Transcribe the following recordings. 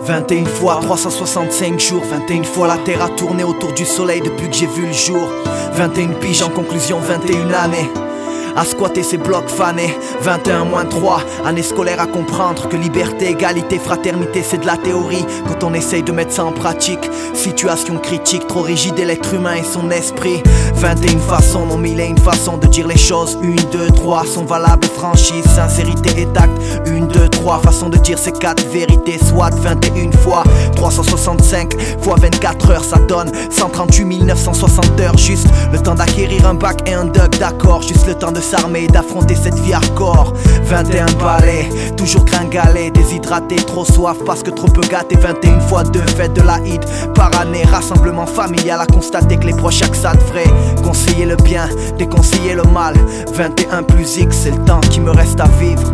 21 fois, 365 jours, 21 fois la terre a tourné autour du soleil depuis que j'ai vu le jour. 21 piges en conclusion, 21 années à squatter ces blocs fanés. 21-3, année scolaire à comprendre que liberté, égalité, fraternité c'est de la théorie. Quand on essaye de mettre ça en pratique, situation critique, trop rigide et l'être humain et son esprit. 21 façons, non mille et une façons de dire les choses. 1, 2, 3 sont valables, franchise, sincérité et tact. 1, 2, 3 façons de dire ces 4 vérités. Soit 21 fois, 365 fois 24 heures, ça donne 138 960 heures. Juste le temps d'acquérir un bac et un doc, d'accord. Juste le temps de s'armer et d'affronter cette vie hardcore. 21 balais, toujours gringalé, déshydraté, trop soif parce que trop peu gâté. 21 fois 2 fêtes de l'Aïd par année, rassemblement familial à constater que les proches chaque ça devrait conseiller le bien, déconseiller le mal. 21 plus X, c'est le temps qui me reste à vivre.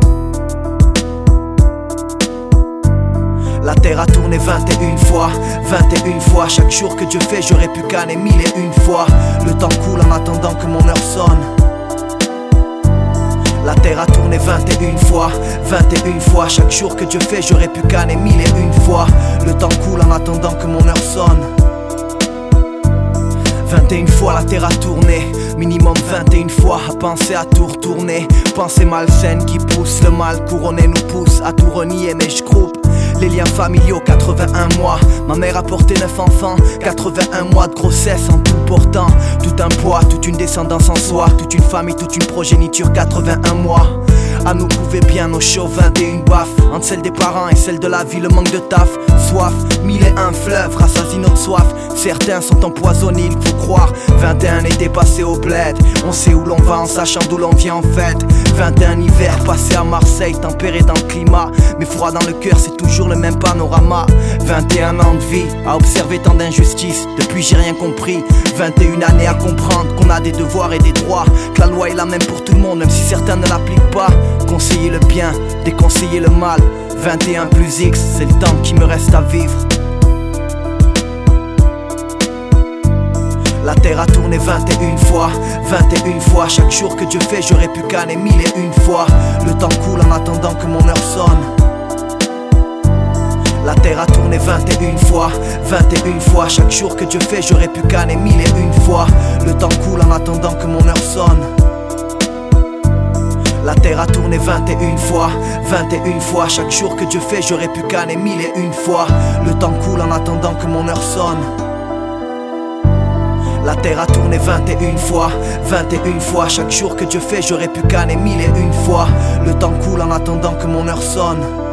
La terre a tourné 21 fois, 21 fois. Chaque jour que Dieu fait, j'aurais pu canner 1001 fois. Le temps coule en attendant que mon heure sonne. La terre a tourné 21 fois, 21 fois. Chaque jour que Dieu fait, j'aurais pu canner 1001 fois. Le temps coule en attendant que mon heure sonne. 21 fois la terre a tourné, minimum 21 fois à penser à tout retourner. Pensée malsaine qui pousse le mal couronné nous pousse à tout renier, mais je groupe les liens familiaux, 81 mois. Ma mère a porté 9 enfants, 81 mois de grossesse en tout portant. Tout un poids, toute une descendance en soi, toute une famille, toute une progéniture, 81 mois. À nous prouver bien nos chauds, 21 baffes. Entre celle des parents et celle de la vie, le manque de taf. Soif, 1001 fleuves, rassasie notre soif. Certains sont empoisonnés, il faut croire. 21 étés passés au bled, on sait où l'on va en sachant d'où l'on vient en fait. 21 hivers passés à Marseille, tempéré dans le climat, mais froid dans le cœur, c'est toujours le même panorama. 21 ans de vie, à observer tant d'injustices, depuis j'ai rien compris. 21 années à comprendre qu'on a des devoirs et des droits, que la loi est la même pour tout le monde, même si certains ne l'appliquent pas. Conseiller le bien, déconseiller le mal. 21 plus X, c'est le temps qui me reste à vivre. La terre a tourné 21 fois, 21 fois. Chaque jour que Dieu fait, j'aurais pu canner 1001 fois. Le temps coule en attendant que mon heure sonne. La terre a tourné 21 fois, 21 fois. Chaque jour que Dieu fait, j'aurais pu canner 1001 fois. Le temps coule en attendant que mon heure sonne. La terre a tourné 21 fois, 21 fois. Chaque jour que Dieu fait, j'aurais pu canner 1001 fois. Le temps coule en attendant que mon heure sonne. La terre a tourné 21 fois, 21 fois. Chaque jour que Dieu fait, j'aurais pu canner 1001 fois. Le temps coule en attendant que mon heure sonne.